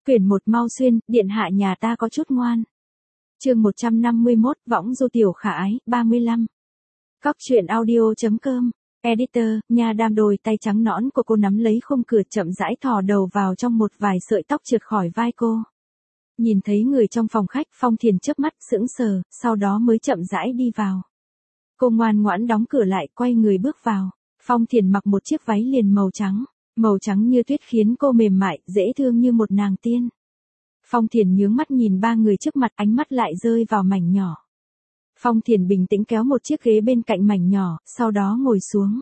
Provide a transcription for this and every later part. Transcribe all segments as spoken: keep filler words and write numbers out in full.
Quyển một mau xuyên, điện hạ nhà ta có chút ngoan. Chương một trăm năm mươi mốt, võng du tiểu khả ái, ba mươi lăm. Cóc truyện audio chấm com. Editor, nhà đam đôi tay trắng nõn của cô nắm lấy khung cửa chậm rãi thò đầu vào trong một vài sợi tóc trượt khỏi vai cô. Nhìn thấy người trong phòng khách, Phong Thiền chớp mắt sững sờ, sau đó mới chậm rãi đi vào. Cô ngoan ngoãn đóng cửa lại, quay người bước vào. Phong Thiền mặc một chiếc váy liền màu trắng, màu trắng như tuyết khiến cô mềm mại, dễ thương như một nàng tiên. Phong Thiền nhướng mắt nhìn ba người trước mặt, ánh mắt lại rơi vào mảnh nhỏ. Phong Thiền bình tĩnh kéo một chiếc ghế bên cạnh mảnh nhỏ, sau đó ngồi xuống.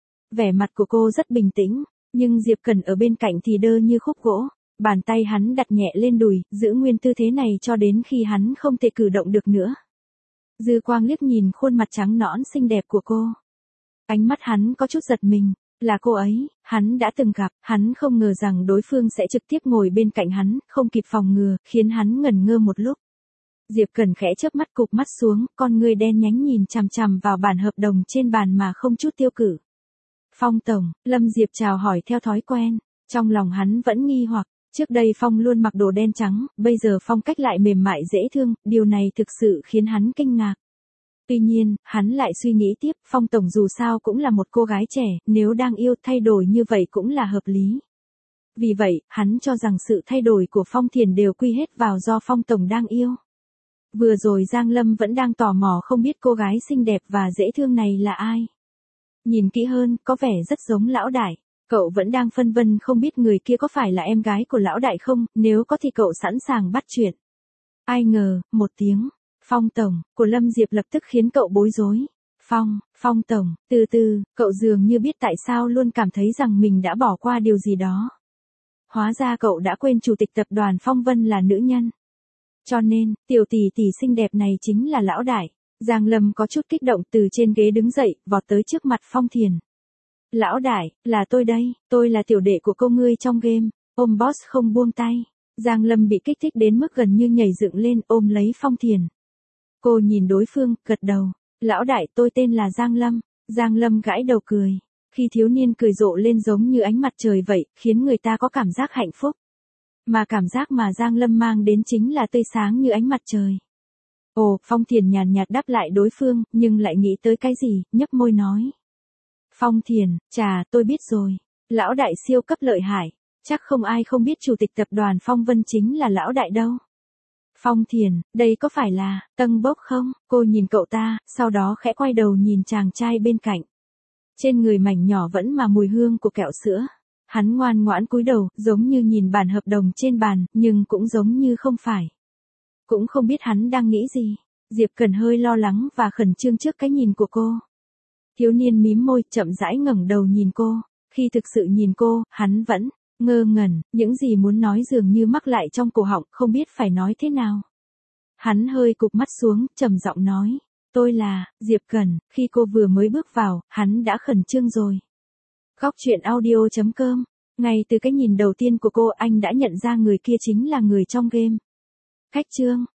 Vẻ mặt của cô rất bình tĩnh, nhưng Diệp Cần ở bên cạnh thì đơ như khúc gỗ. Bàn tay hắn đặt nhẹ lên đùi, giữ nguyên tư thế này cho đến khi hắn không thể cử động được nữa. Dư quang liếc nhìn khuôn mặt trắng nõn xinh đẹp của cô. Ánh mắt hắn có chút giật mình, là cô ấy, hắn đã từng gặp, hắn không ngờ rằng đối phương sẽ trực tiếp ngồi bên cạnh hắn, không kịp phòng ngừa, khiến hắn ngẩn ngơ một lúc. Diệp Cần khẽ chớp mắt cụp mắt xuống, con ngươi đen nhánh nhìn chằm chằm vào bản hợp đồng trên bàn mà không chút tiêu cự. Phong tổng, Lâm Diệp chào hỏi theo thói quen, trong lòng hắn vẫn nghi hoặc. Trước đây Phong luôn mặc đồ đen trắng, bây giờ phong cách lại mềm mại dễ thương, điều này thực sự khiến hắn kinh ngạc. Tuy nhiên, hắn lại suy nghĩ tiếp, Phong tổng dù sao cũng là một cô gái trẻ, nếu đang yêu thay đổi như vậy cũng là hợp lý. Vì vậy, hắn cho rằng sự thay đổi của Phong Thiền đều quy hết vào do Phong tổng đang yêu. Vừa rồi Giang Lâm vẫn đang tò mò không biết cô gái xinh đẹp và dễ thương này là ai. Nhìn kỹ hơn, có vẻ rất giống lão đại. Cậu vẫn đang phân vân không biết người kia có phải là em gái của lão đại không, nếu có thì cậu sẵn sàng bắt chuyện. Ai ngờ, một tiếng, Phong tổng, của Lâm Diệp lập tức khiến cậu bối rối. Phong, Phong tổng, từ từ, cậu dường như biết tại sao luôn cảm thấy rằng mình đã bỏ qua điều gì đó. Hóa ra cậu đã quên chủ tịch tập đoàn Phong Vân là nữ nhân. Cho nên, tiểu tỷ tỷ xinh đẹp này chính là lão đại. Giang Lâm có chút kích động từ trên ghế đứng dậy, vọt tới trước mặt Phong Thiền. Lão đại, là tôi đây, tôi là tiểu đệ của cô ngươi trong game, ôm boss không buông tay. Giang Lâm bị kích thích đến mức gần như nhảy dựng lên ôm lấy Phong Thiền. Cô nhìn đối phương, gật đầu. Lão đại, tôi tên là Giang Lâm. Giang Lâm gãi đầu cười. Khi thiếu niên cười rộ lên giống như ánh mặt trời vậy, khiến người ta có cảm giác hạnh phúc. Mà cảm giác mà Giang Lâm mang đến chính là tươi sáng như ánh mặt trời. Ồ, Phong Thiền nhàn nhạt đáp lại đối phương, nhưng lại nghĩ tới cái gì, nhấp môi nói. Phong Thiền, chà, tôi biết rồi. Lão đại siêu cấp lợi hại. Chắc không ai không biết chủ tịch tập đoàn Phong Vân chính là lão đại đâu. Phong Thiền, đây có phải là Tân Bốc không? Cô nhìn cậu ta, sau đó khẽ quay đầu nhìn chàng trai bên cạnh. Trên người mảnh nhỏ vẫn mà mùi hương của kẹo sữa. Hắn ngoan ngoãn cúi đầu, giống như nhìn bản hợp đồng trên bàn, nhưng cũng giống như không phải. Cũng không biết hắn đang nghĩ gì. Diệp Cần hơi lo lắng và khẩn trương trước cái nhìn của cô. Thiếu niên mím môi, chậm rãi ngẩng đầu nhìn cô. Khi thực sự nhìn cô, hắn vẫn ngơ ngẩn, những gì muốn nói dường như mắc lại trong cổ họng, không biết phải nói thế nào. Hắn hơi cụp mắt xuống, trầm giọng nói, tôi là Diệp Cần. Khi cô vừa mới bước vào, hắn đã khẩn trương rồi. Cóc truyện audio chấm com. Ngay từ cái nhìn đầu tiên của cô, anh đã nhận ra người kia chính là người trong game. Khách trương,